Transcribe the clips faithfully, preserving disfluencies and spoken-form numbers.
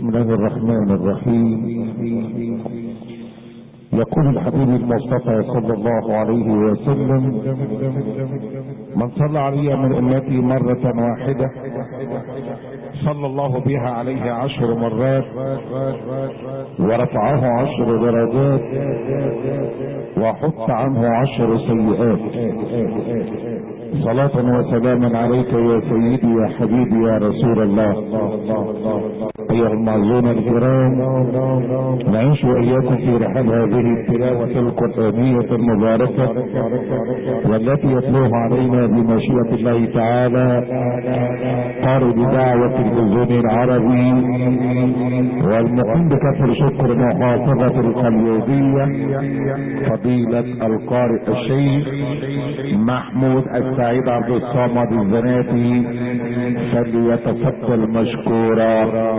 بسم الله الرحمن الرحيم. يقول الحبيب المصطفى صلى الله عليه وسلم: من صلى علي من امتي مرة واحدة صلى الله بها عليه عشر مرات ورفعه عشر درجات وحط عنه عشر سيئات. صلاة وسلاما عليك يا سيدي يا حبيبي يا رسول الله. ايها المعزون الكرام، نعيش واياكم في رحاب هذه التلاوة القرآنية المباركة والتي يتلوها علينا بمشيئة الله تعالى قارئ بدعوة الجزء العربي والمقيم بكفر شكر محافظة القليوبية فضيلة القارئ الشيخ محمود السعيد عبد الصمد الزناتي، فليتفضل مشكورا.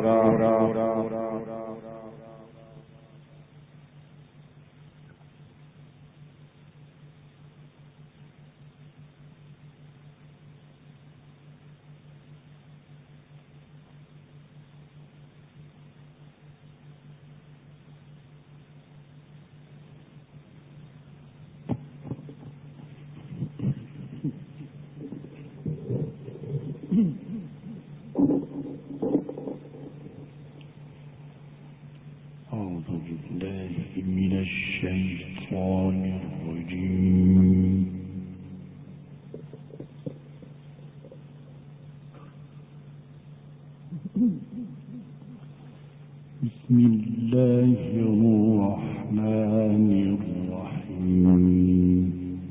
أعوذ بالله من الشيطان الرجيم. بسم الله الرحمن الرحيم.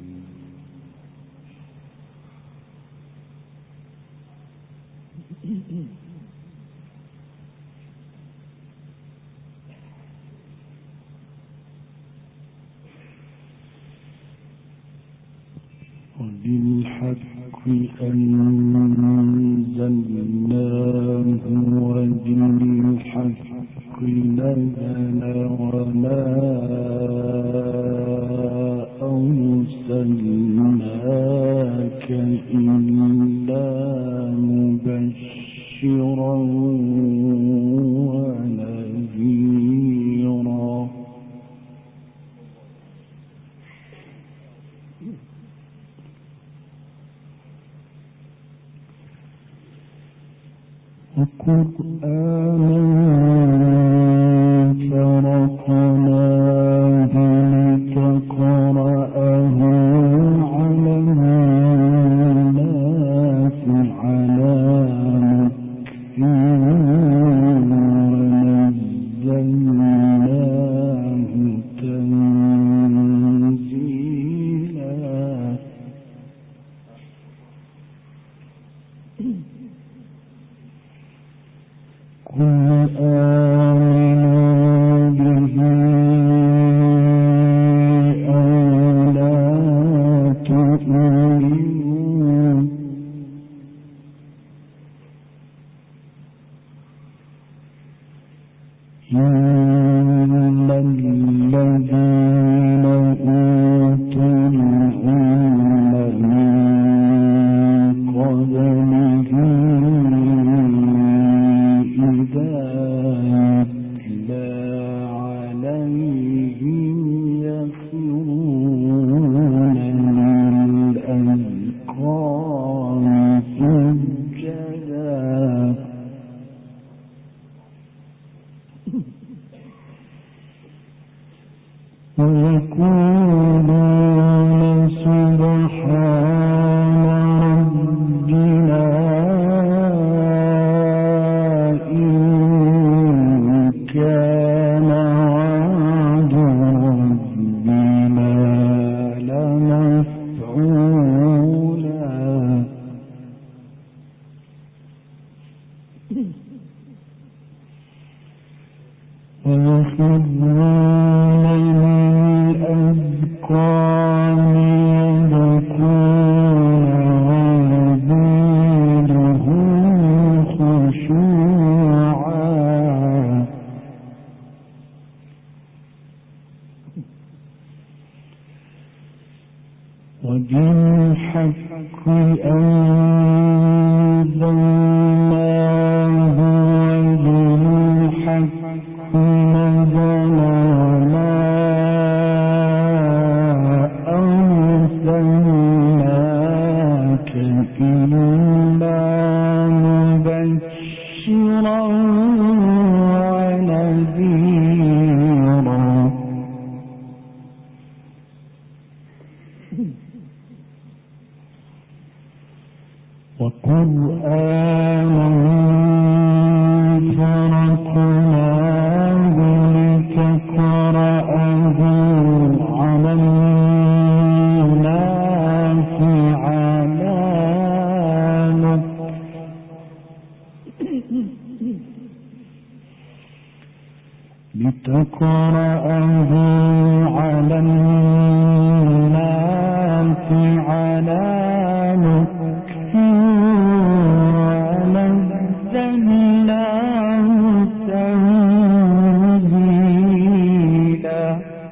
وبالحق أنزلناه وبالحق نزل وما أرسلناك إلا مبشرا ونذيرا. وقرآنا فرقناه لتقرأه على الناس على مكث ونزلناه تنزيلا. قل آمنوا به أو لا تؤمنوا إن الذين أوتوا العلم من قبله إذا يتلى عليهم يخرون للأذقان سجدا. ويقولون سبحان ربنا إن كان وعد ربنا لمفعولا. ويخرون للأذقان يبكون ويزيدهم خشوعا. وبالحق أنزلناه وبالحق وقرآنا فرقناه لتقرأه على الناس على مكث لتقرأه على الناس على مكث ونزلناه تنزيلا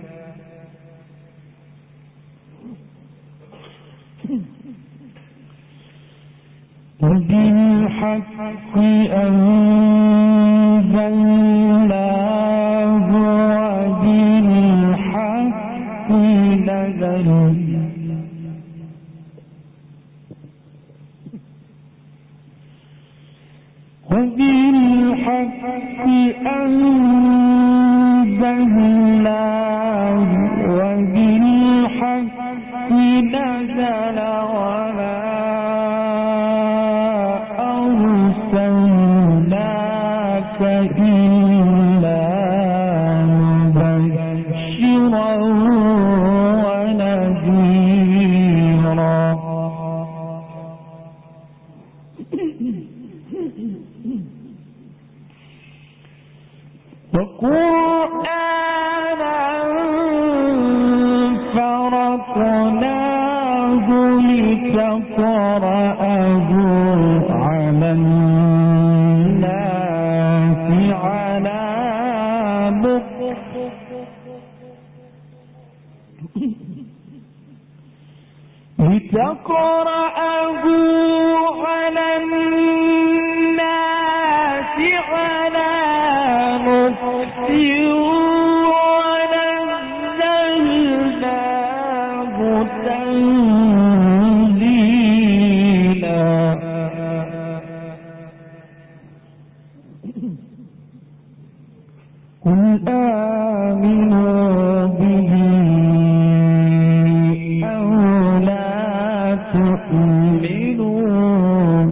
وبالحق أنزلناه وبالحق نزل وبالحق أنزلناه وبالحق نزل وما أرسلناك إلا مبشرا ونذيرا وقرآنا فرقناه لتقرأه على الناس على مكث لتقرأه على الناس على مكث ونزلناه تنزيلا قل آمنوا به أو لا تؤمنوا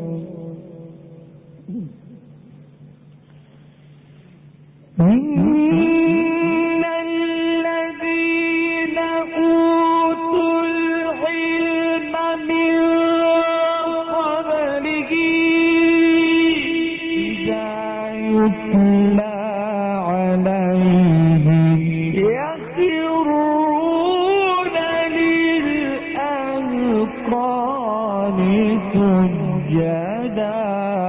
إن الذين أوتوا العلم من قبله إذا يتلى عليهم يخرون للأذقان سجدا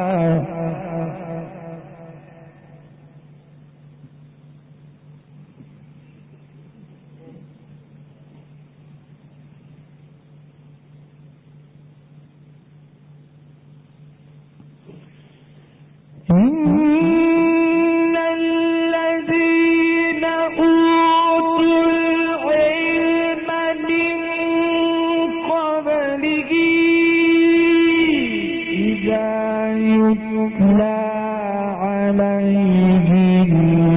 إن الذين أوتوا العلم من قبله إذا يتلى عليهم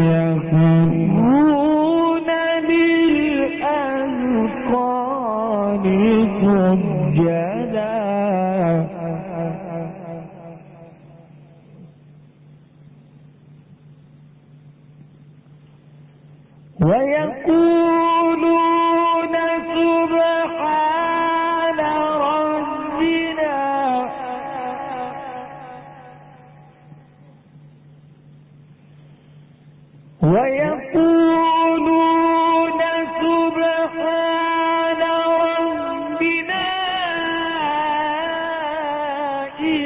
يخرون للأذقان سجدا ويقولون سبحان ربنا ويقولون سبحان ربنا إن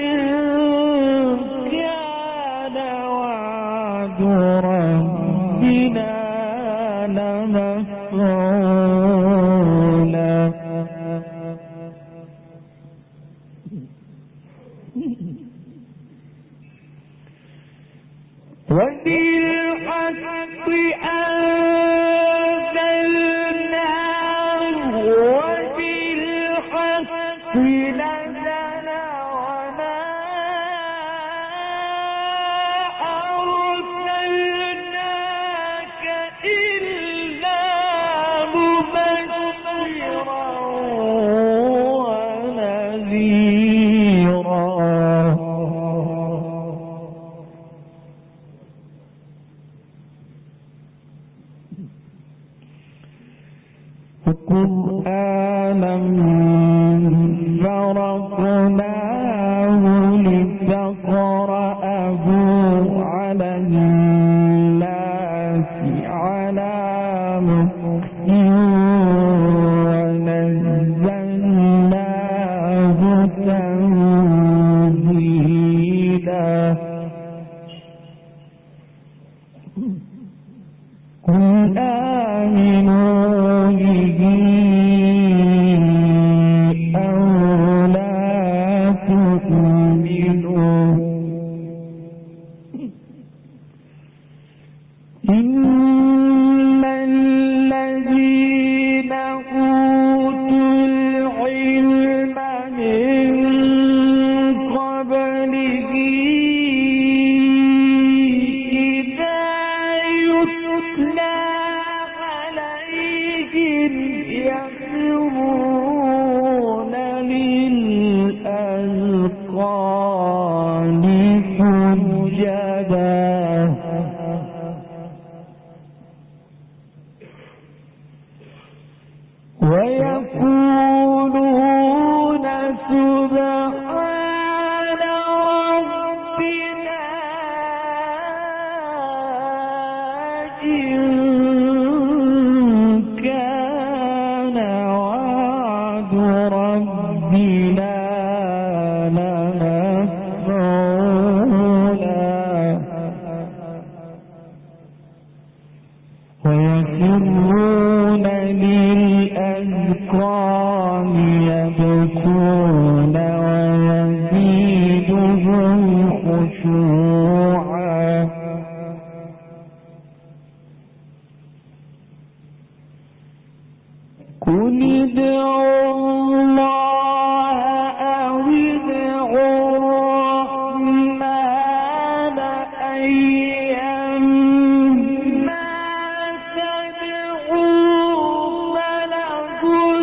كان وعد ربنا لمفعولا وبالحق أنزلناه وبالحق نزل وما أرسلناك إلا مبشرا فرقناه لتقرأه على الناس على مكث ونزلناه تنزيلا قل آمنوا به أو لا تؤمنوا إن الذين أوتوا العلم من قبله إذا يتلى عليهم يخرون للأذقان سجدا ويقولون سبحان ربنا إن كان وعد ربنا لمفعولا ويخرون للأذقان يبكون ويزيدهم خشوعا قل ادعوا الله أو ادعوا الرحمن أيما تدعوا فله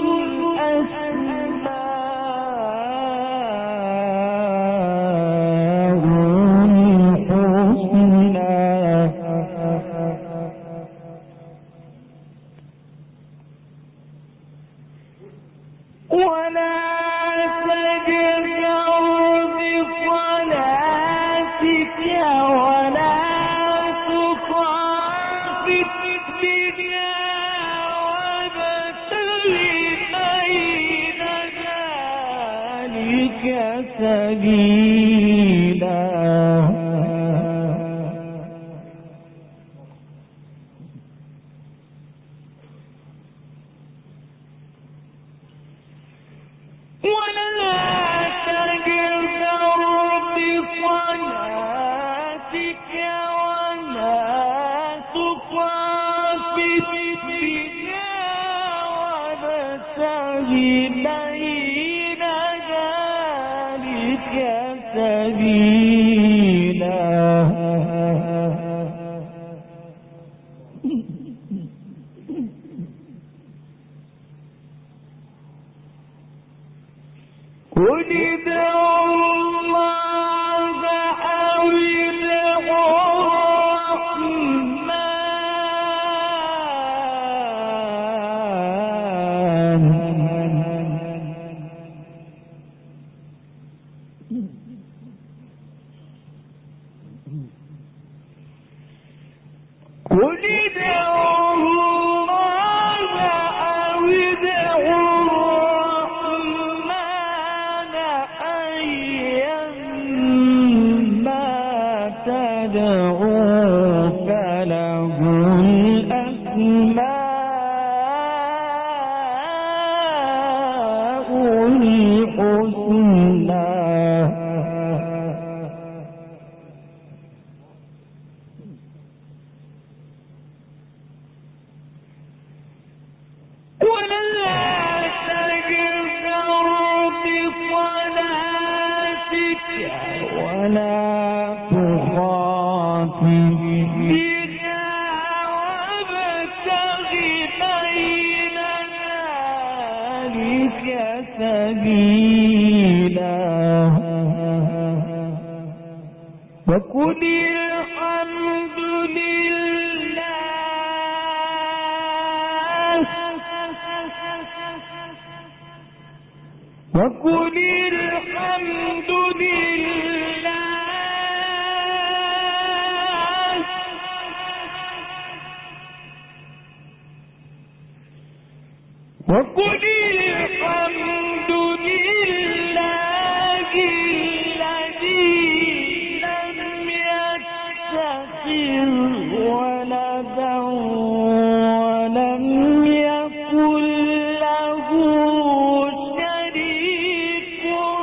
وقل الحمد لله. وقل الحمد لله وقل الحمد لله الذي لم يتخذ ولدا ولم يكن له شريك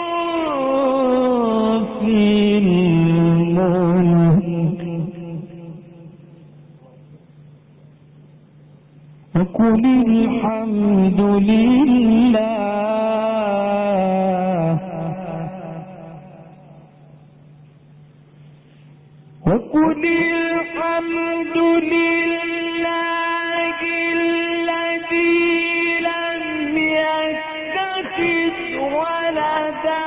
في الملك وقل الحمد لله وقل الحمد لله الذي لم يتخذ ولدا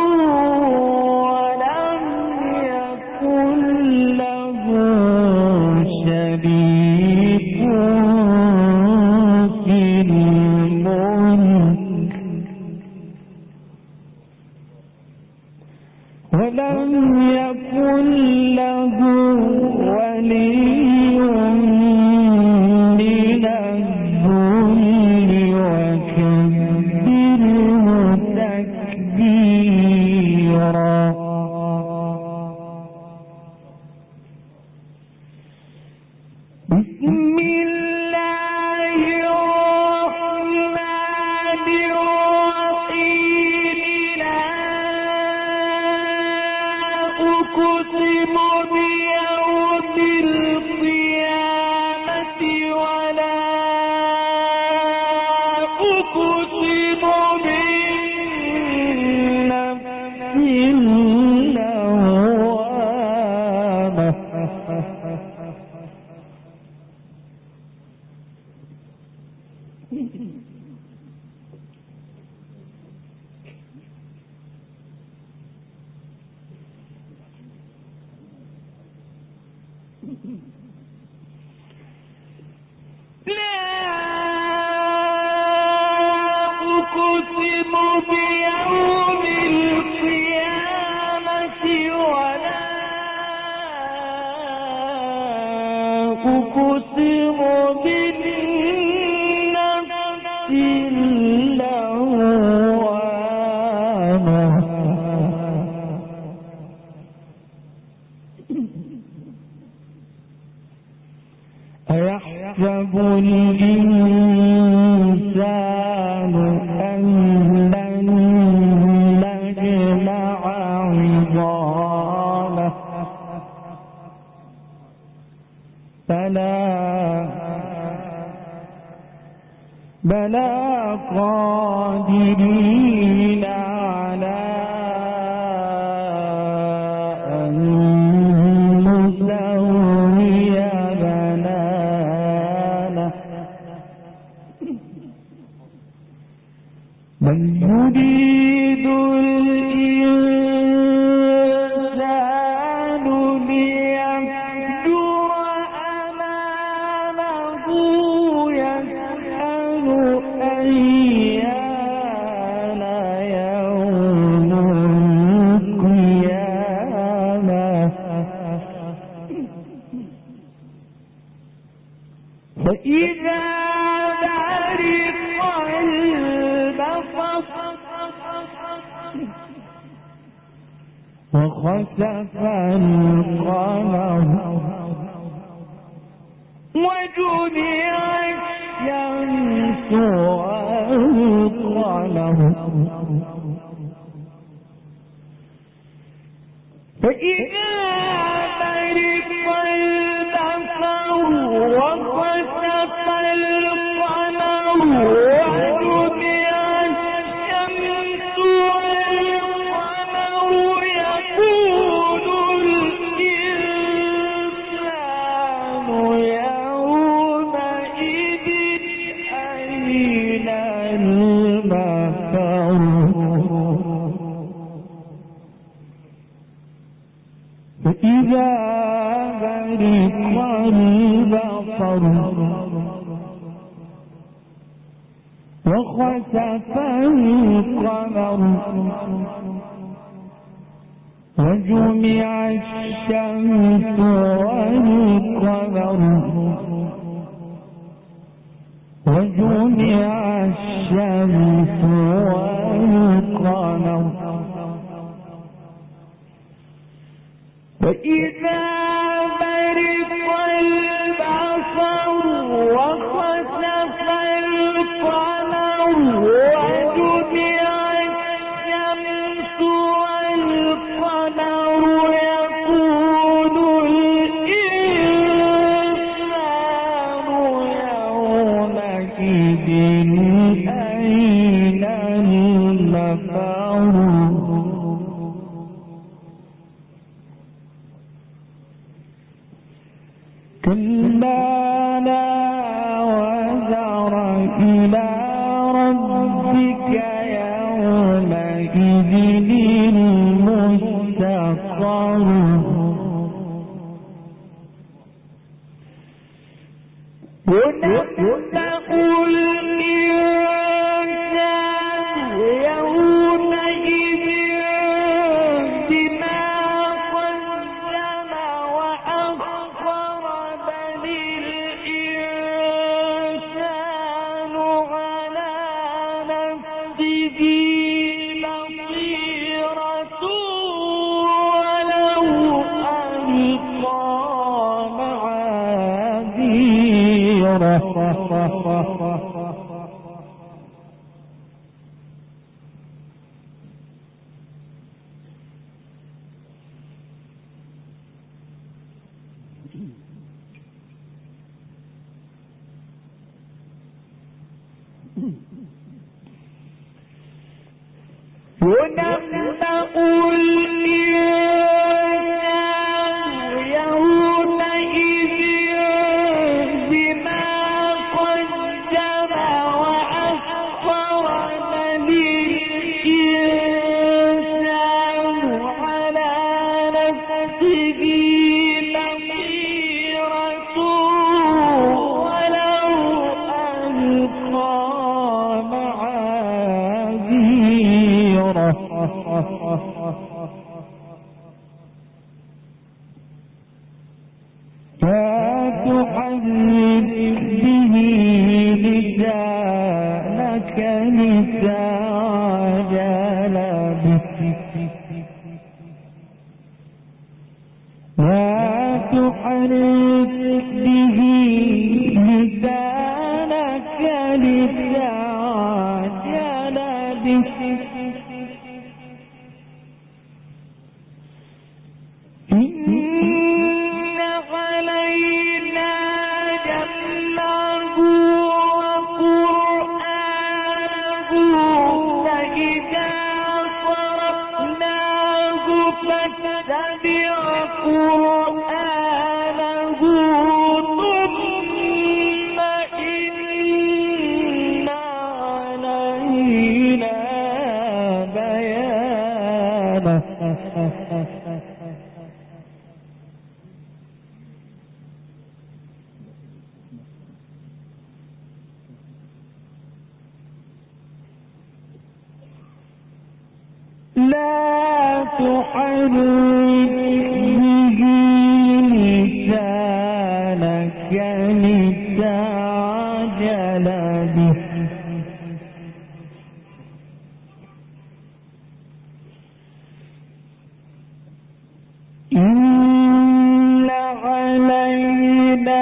ولم يكن له شريك في الملك ولم يكن له ولي من الذل وكبره تكبيرا بسم الله الرحمن الرحيم لا أقسم بيوم القيامة ولا أقسم بالنفس اللوامة لا أقسم بيوم القيامة ولا أقسم بالنفس اللوامة أيحسب الإنسان أن لن نجمع عظامه بلى بلى قادرين على أن نسوي بنانه بل يريد الإنسان ليفجر أمامه يسأل أيان يوم القيامة فإذا برق البصر وخسف القمر وجمع الشمس والقمر فإذا برق البصر وخسف القمر وجمع الشمس والقمر يقول الإنسان يومئذ أين المفر القمر وجمع الشمس والقمر وجمع الشمس والقمر وإذا برق البصر وخسف القمر وجمع الشمس والقمر يقول الإنسان يومئذ أين المفر كلا لا وزر إلى ربك يومئذ المستقر ينبأ الإنسان يومئذ بما قدم وأخر بل الإنسان على نفسه بصيرة ولو ألقى معاذيره ينبأ الإنسان يومئذ بما قدم وأخر بل الإنسان على نفسه بصيرة ولو ألقى معاذيره لا تحرك به لسانك لتعجل به لا تحرك به لسانك لتعجل به إن علينا جمعه وقرآنه فإذا قرأناه فاتبع قرآنه ثم إن علينا بيانه لا تحرك به لسانك لتعجل به إن علينا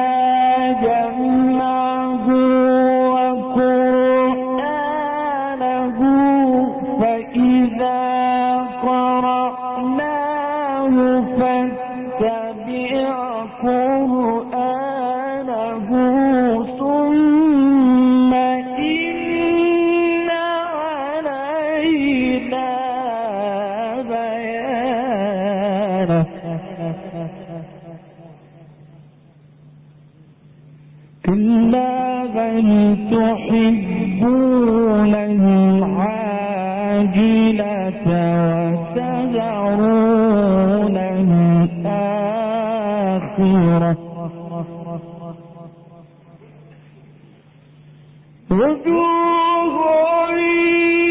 جمعه وقرآنه فإذا قرأناه فاتبع قرآنه ثم إن علينا بيانه كلا بل تحبون العاجلة وتذرون الآخرة وجوه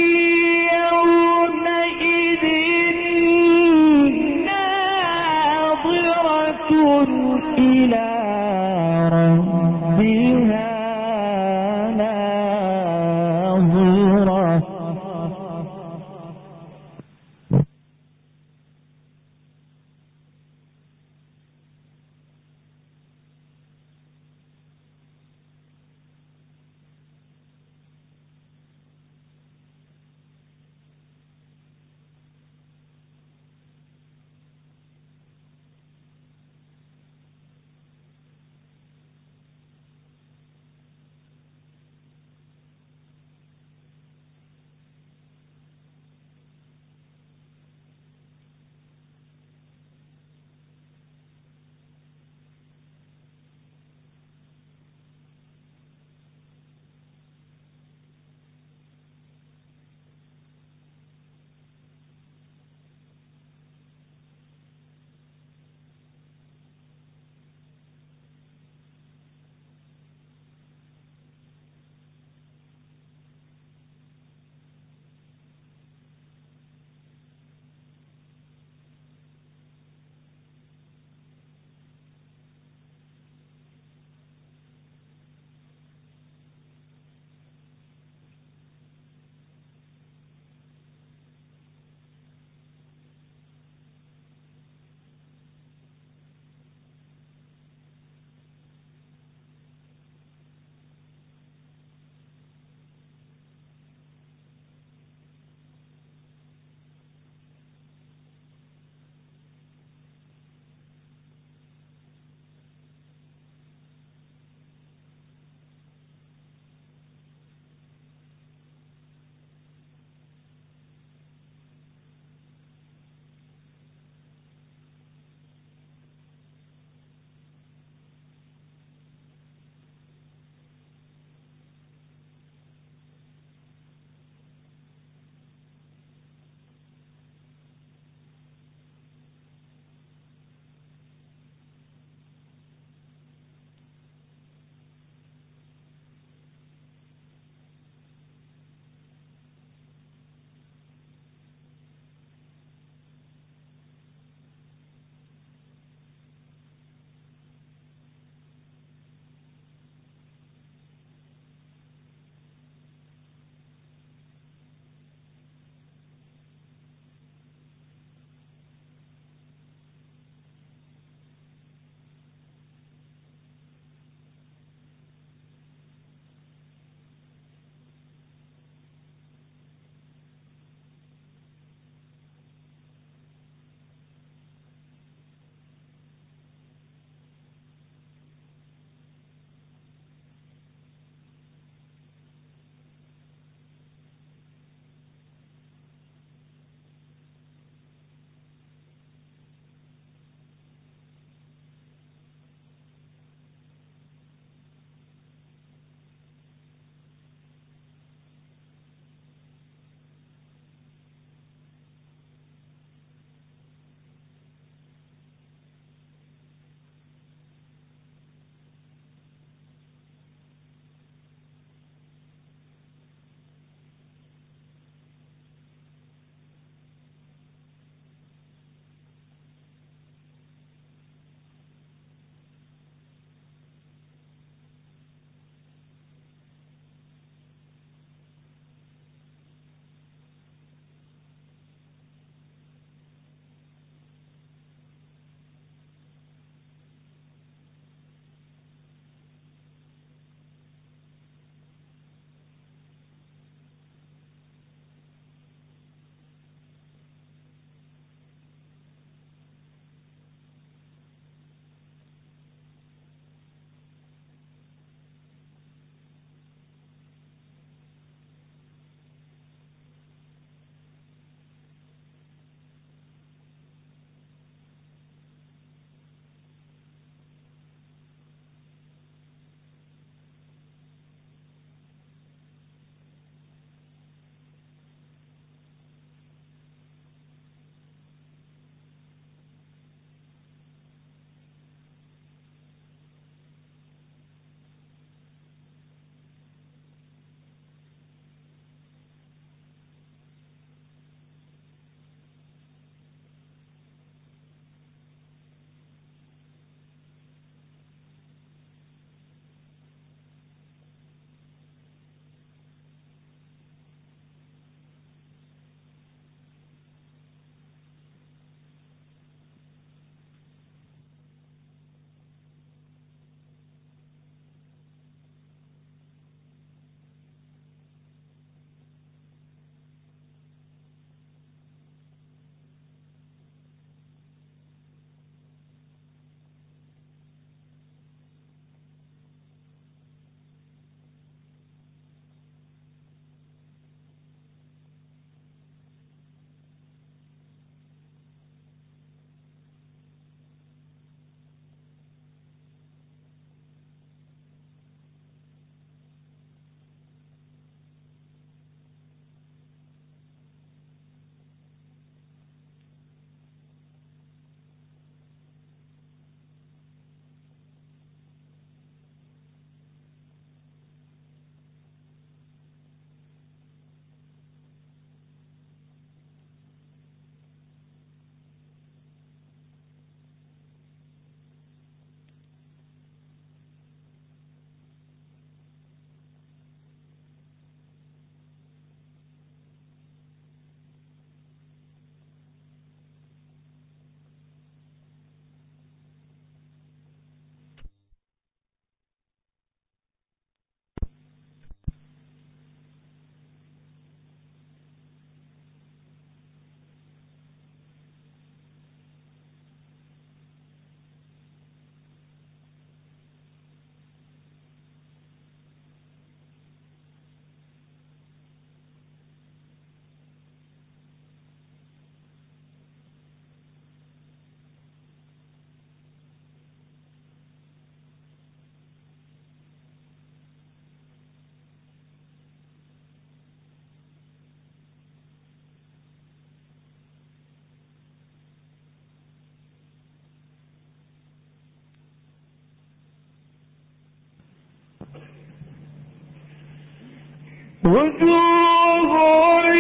وجوه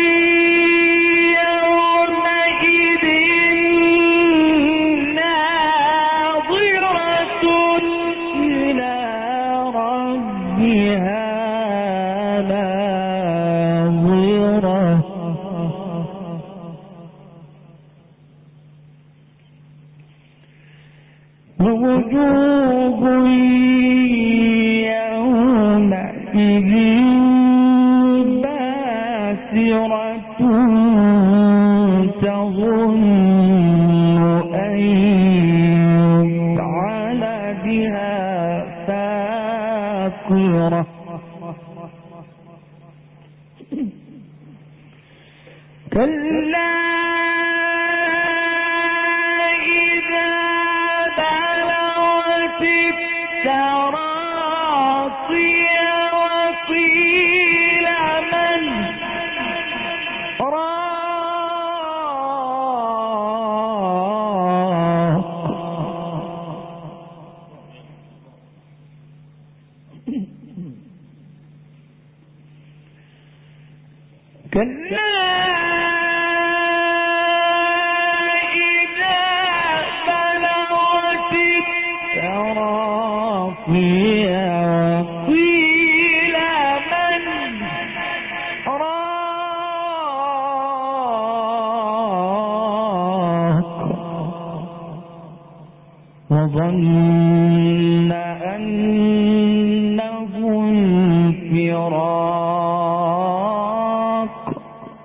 يومئذ ناظرة إلى ربها ناظرة ووجوه يومئذ باسرة تظن أن يفعل بها فاقرة كلا إذا بلغت التراقي وقيل من راق كلا إذا بلغت التراقي وقيل من راق وظن أنه الفراق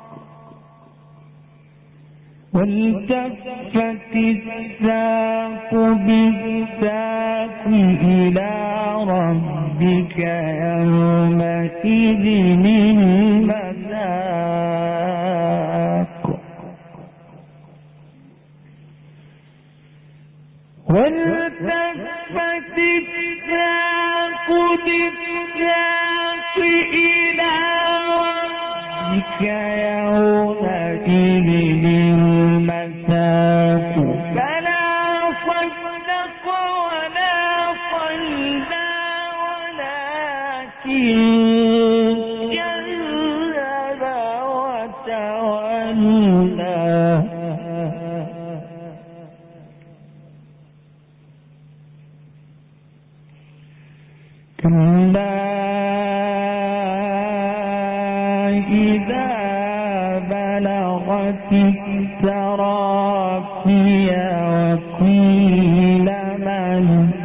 والتفت الساق بالساق إلى ربك يومئذ المساق والتفت الساق بالساق إلى ربك يومئذ المساق فلا صدق ولا صلى ولكن كذب وتولى كلا إذا بلغت التراقي وقيل من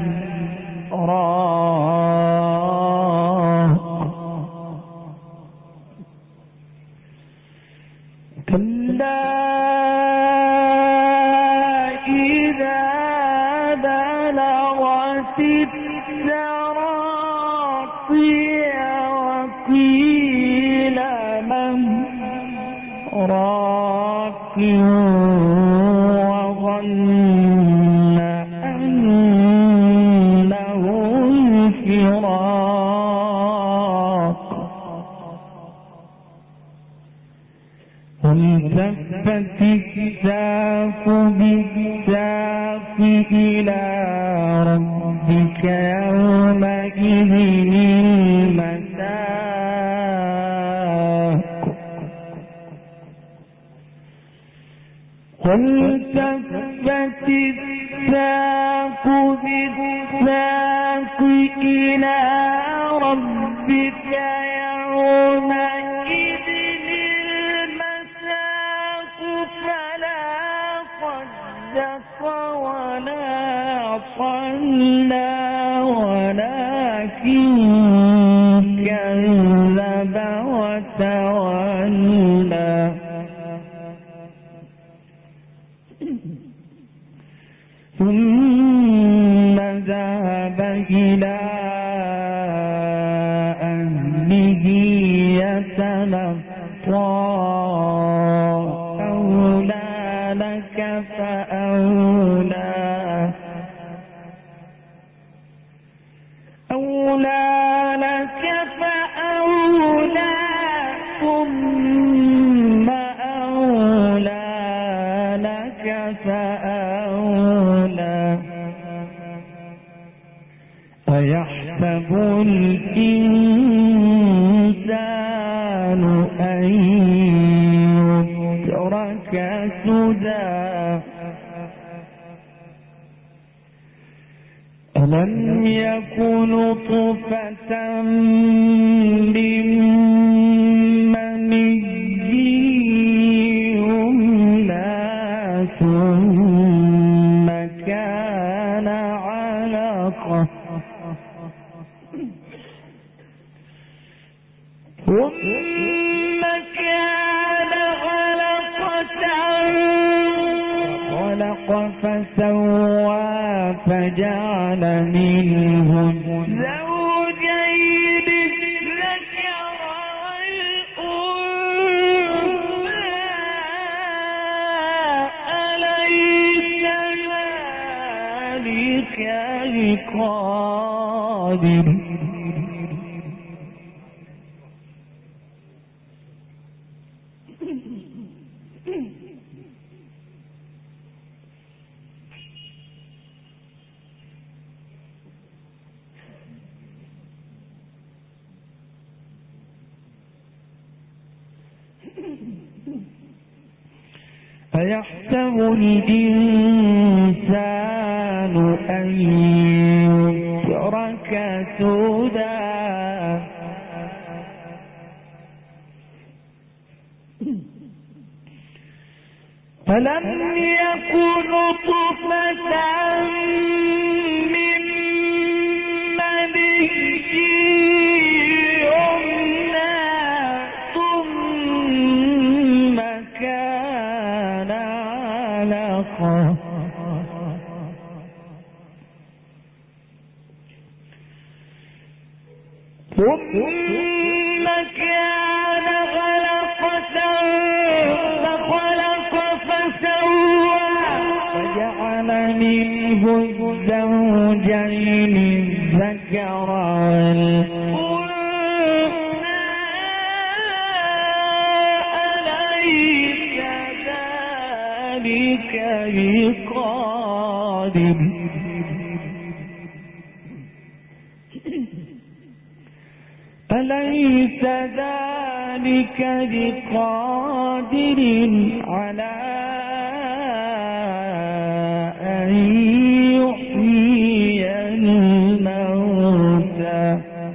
راق كلا إذا بلغت التراقي وقيل من راق وظن أنه الفراق والتفت الساق بالساق إلى ربك يومئذ المساق والتفت الساق بالساق إلى ربك يومئذ المساق فلا صدق ولا صلى ولكن كذب وتولى ثم ذهب إلى أهله سدى ألم يكن نطفة من مني يمنى ثم كان علقة ثم كان علقة خلق فسوى فجعل منه زوجين الذكر والأنثى أليس ذلك بقادر أيحسب الإنسان أن يترك سدى ألم يكن نطفة من مني يمنى ثم كان علقة ثم كان علقة فخلق فسوى فجعل منه الزوجين الذكر والأنثى أليس ذلك بقادر أليس ذلك بقادر على أن يحيي الموتى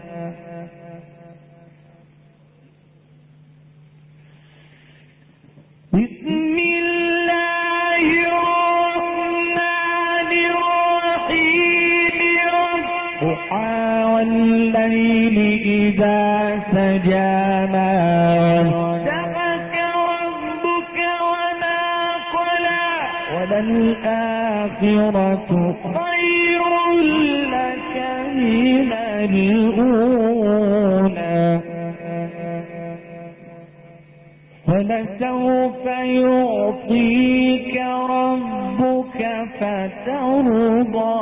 بسم الله الرحمن الرحيم والضحى والليل إذا سجى ما ودعك ربك وما قلى وللآخرة خير لك من الأولى ولسوف يعطيك ربك فترضى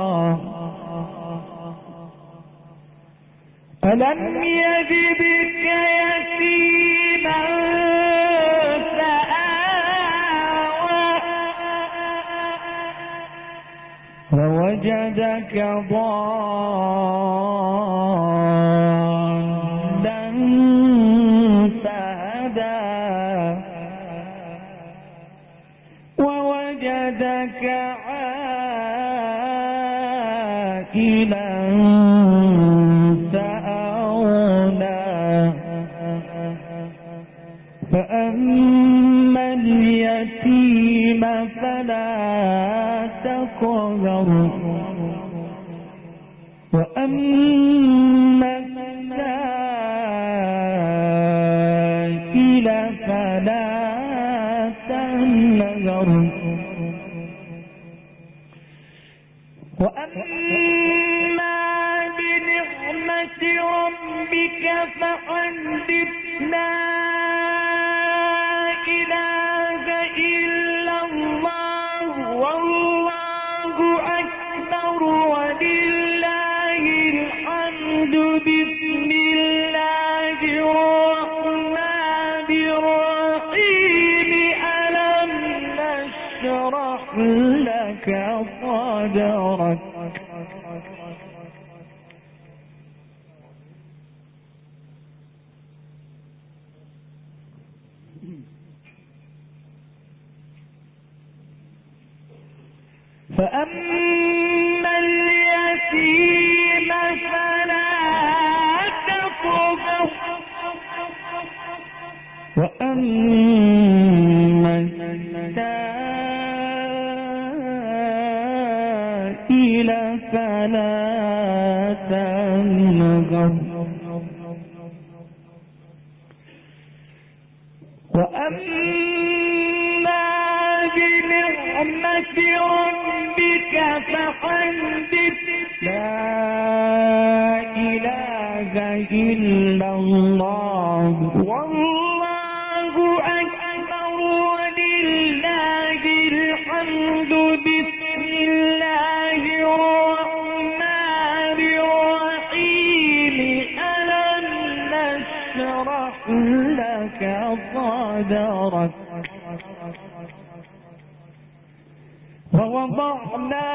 ألم يجدك يتيما فآوى ووجدك ضالا فهدى ووجدك عائلا فأما اليتيم فلا تقهر وأما السائل فلا تنهر وأما بنعمة ربك فحدث لا إله إلا الله والله أكبر ولله الحمد بسم الله الرحمن الرحيم ألم نشرح لك صدرك فأما اليتيم فلا تقهر وأما السائل فلا تنهر وأما بنعمة ربك فحدث لا إله إلا الله والله أكبر ولله الحمد بسم الله الرحمن الرحيم ألم نشرح لك صدرك ووضعنا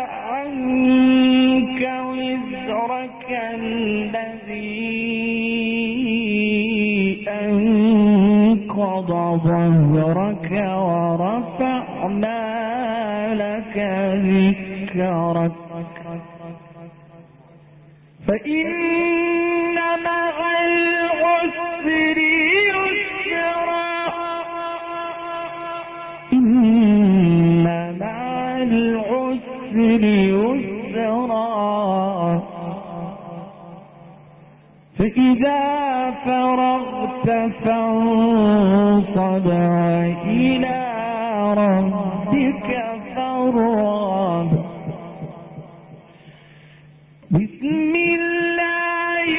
عنك وزرك الذي أنقض ظهرك ورفعنا لك ذكرك فإن مع العسر يسرا إن مع العسر يسرا فإذا فرغت فانصب إلى ربك فارغب بسم الله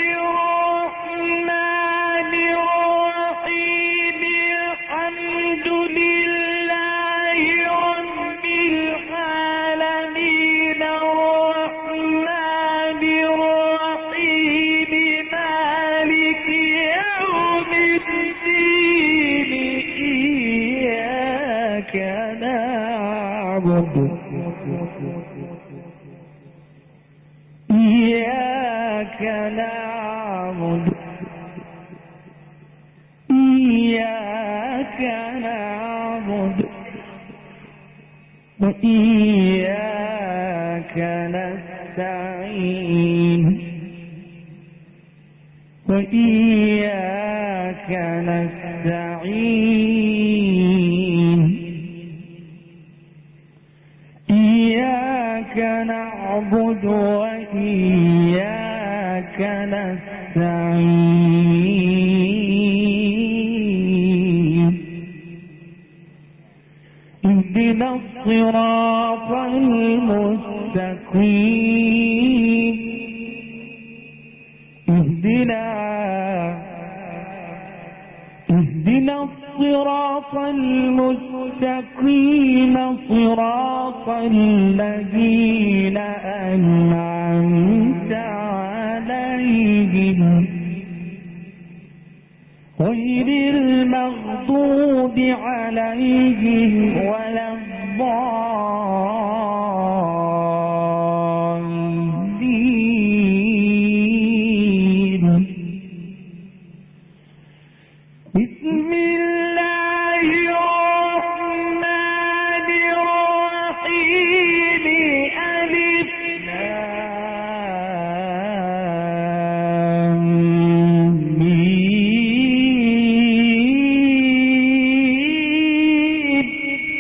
الرحمن الرحيم الحمد لله رب العالمين الرحمن الرحيم مالك يوم الدين إياك نعبد إياك نعبد إياك نعبد وإياك نستعين وإياك نستعين إياك نعبد وإياك نستعين اهدنا الصراط المستقيم اهدنا اهدنا الصراط المستقيم صراط الذين أنعمت عليهم غير المغضوب عليهم ولا الضالين بسم الله الرحمن الرحيم ألف لام ميم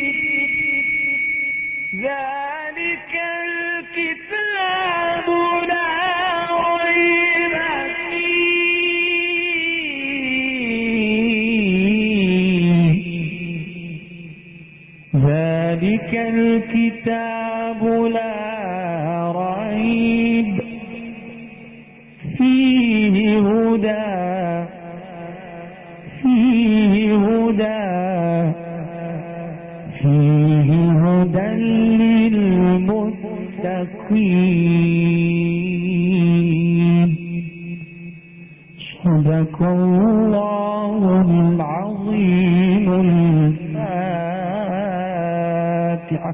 ذلك الكتاب لا ريب فيه ذلك الكتاب لا ريب فيه هدى فيه هدى فيه هدى للمتقين صدق الله العظيم الفاتحة.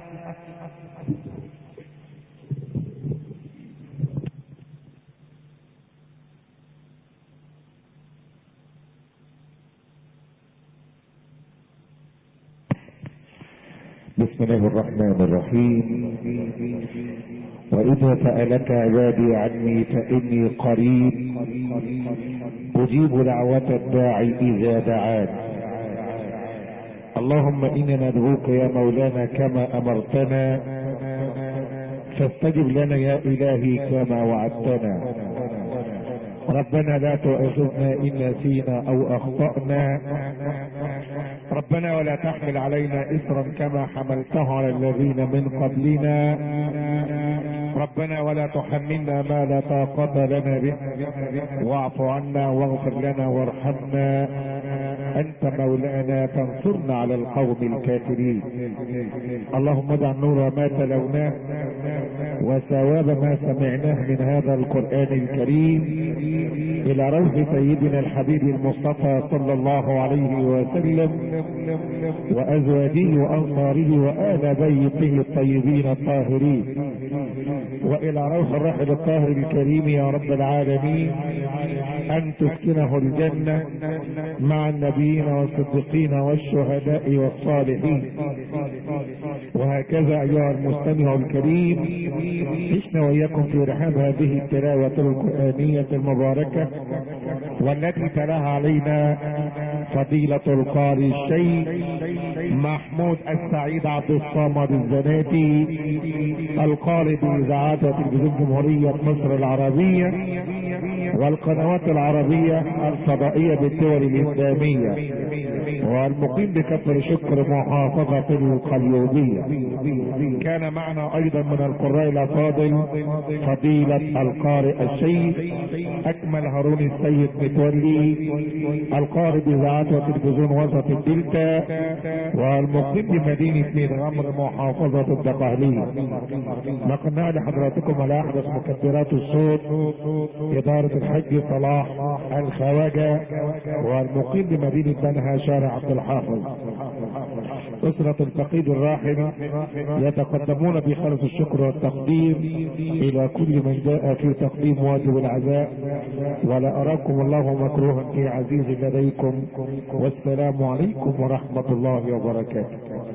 بسم الله الرحمن الرحيم. وإذا سألك عبادي عني فإني قريب أجيب دعوة الداعي إذا دعان. اللهم إنا ندعوك يا مولانا كما أمرتنا فاستجب لنا يا إلهي كما وعدتنا. ربنا لا تؤاخذنا إن نسينا أو أخطأنا. ربنا ولا تحمل علينا إصرا كما حملته على الذين من قبلنا. ربنا ولا تحملنا ما لا طاقة لنا به واعف عنا واغفر لنا وارحمنا أنت مولانا فانصرنا على القوم الكافرين. اللهم ادع نور ما تلوناه وثواب ما سمعناه من هذا القرآن الكريم إلى روح سيدنا الحبيب المصطفى صلى الله عليه وسلم وأزواجه وأنصاره وآل بيته الطيبين الطاهرين وإلى روح الرحل الطاهر الكريم يا رب العالمين أن تسكنه الجنة مع النبيين والصديقين والشهداء والصالحين. وهكذا أيها المستمع الكريم عشنا وإياكم في رحاب هذه التلاوة القرآنية المباركة والتي تلاها علينا فضيلة القارئ الشيخ محمود السعيد عبد الصمد الزناتي القارئ بإذاعات وتلفزيون جمهورية مصر العربية والقنوات العربية الفضائية بالدول الإسلامية والمقيم بكفر شكر محافظة القليوبية. كان معنا أيضا من القراء الأفاضل فضيلة القارئ الشيخ أكمل هارون السيد متولي القارئ بإذاعات وتلفزيون وسط الدلتا والمقيم بمدينة ميت غمر محافظة الدقهلية. نقلنا لحضراتكم على أحدث مكبرات الصوت إدارة الحج صلاح الخواجة والمقيم بمدينة بنها شارع عبد الحافظ. أسرة الفقيد الراحل يتقدمون بخالص الشكر والتقدير إلى كل من جاء في تقديم واجب العزاء ولا أراكم الله مكروها في عزيز لديكم والسلام عليكم ورحمة الله وبركاته.